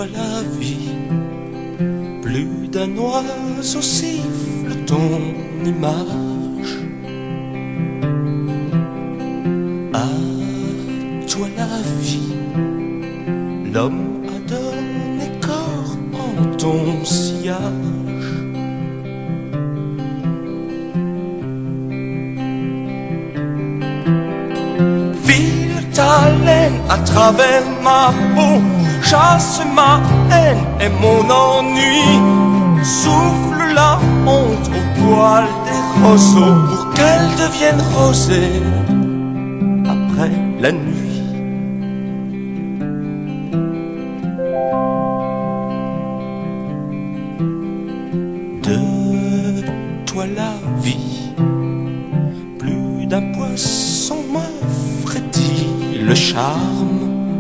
toi la vie, plus d'un oiseau siffle ton image. À toi la vie, l'homme a donné corps en ton sillage. File ta laine à travers ma peau, chasse ma haine et mon ennui. Souffle la honte au poil des roseaux pour qu'elle devienne rosée après la nuit. De toi la vie, plus d'un poisson m'offre-t-il le charme.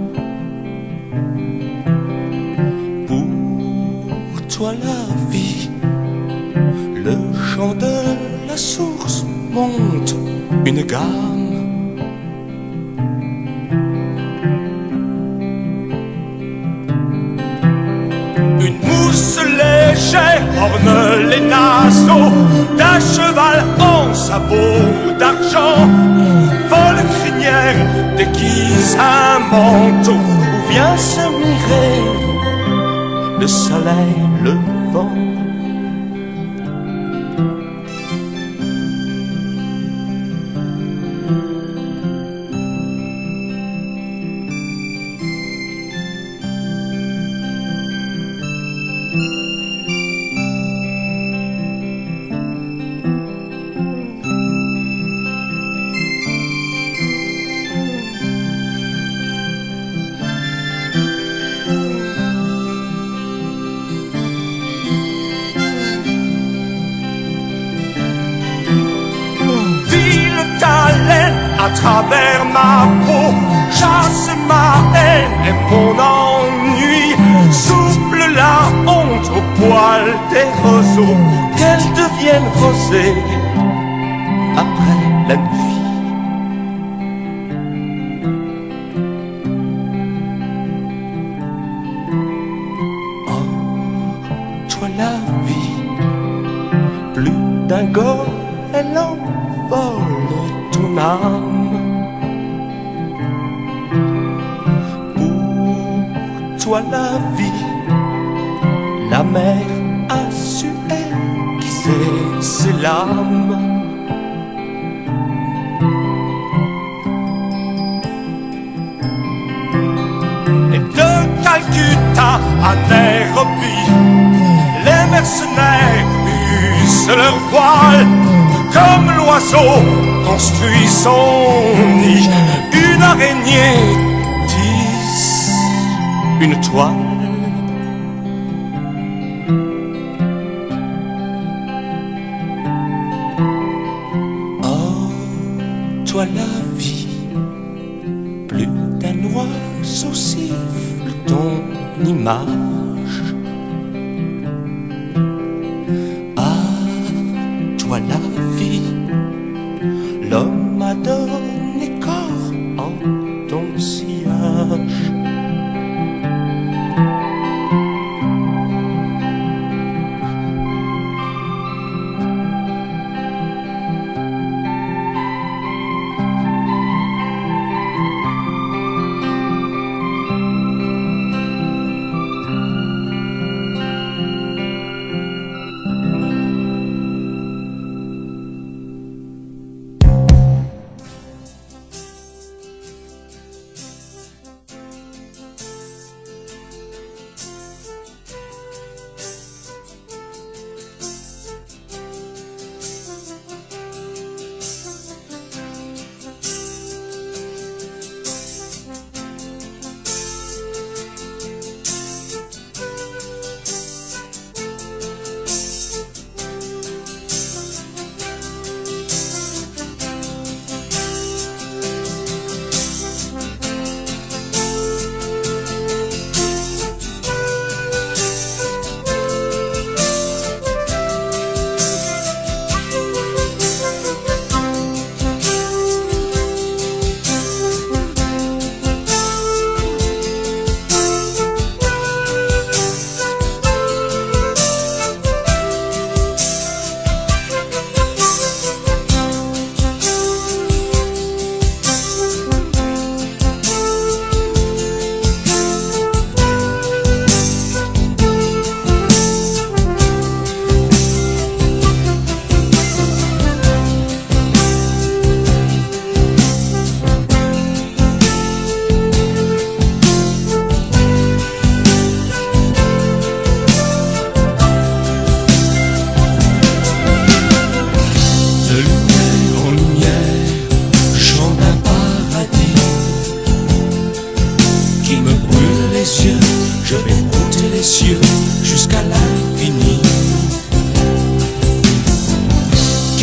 Pour toi la vie, le chant de la source monte une gamme. Une mousse légère orne les naseaux d'un cheval en sabot d'argent. Folle crinière déguise un manteau où vient se mirer le soleil levant. À travers ma peau, chasse ma haine et mon ennui. Souffle la honte au poil des roseaux pour qu'elle devienne rosée après la nuit. Oh, toi la vie, plus d'un goël envole ton âme. Toi la vie, la mer a su aiguiser ses lames. Et de Calcutta à Nairobi, les mercenaires usent leur voile. Comme l'oiseau construit son nid, une araignée tisse une toile. Oh, toi la vie, plus d'un oiseau siffle ton image. Ah, toi la vie, l'homme a donné corps en ton sillage.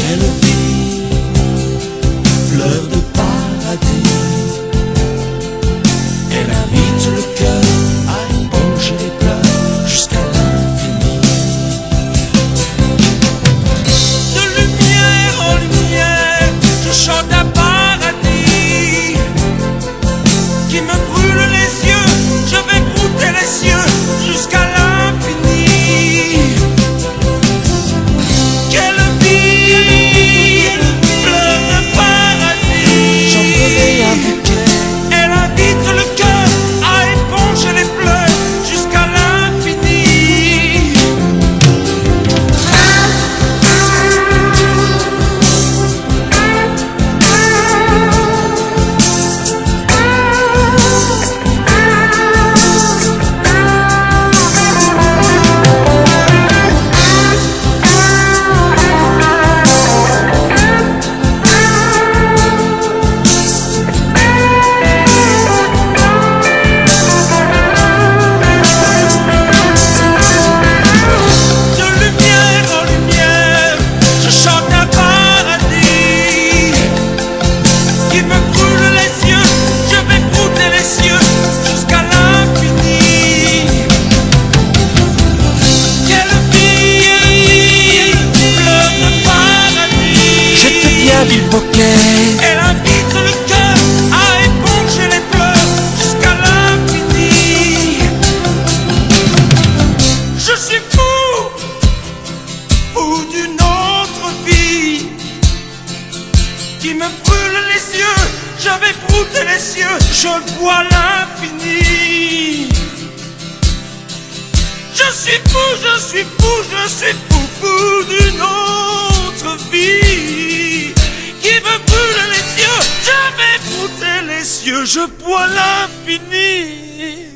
Quelle vie, fleur de paradis. Elle invite le cœur à éponger les pleurs jusqu'à l'infini. De lumière en lumière, je chante un paradis qui me brûle les yeux. Je vais brouter les cieux jusqu'à l'infini. Quelle vie, fleur de paradis. J'en ferai un bouquet. Elle invite le cœur à éponger les pleurs jusqu'à l'infini. Elle invite le cœur à éponger les pleurs jusqu'à l'infini. Je suis fou, fou d'une autre vie qui me brûle les yeux. Je vais brouter les cieux, je vois l'infini. Je suis fou, je suis fou, je suis fou, fou d'une autre vie qui me brûle les yeux. Je vais brouter les cieux, je bois l'infini.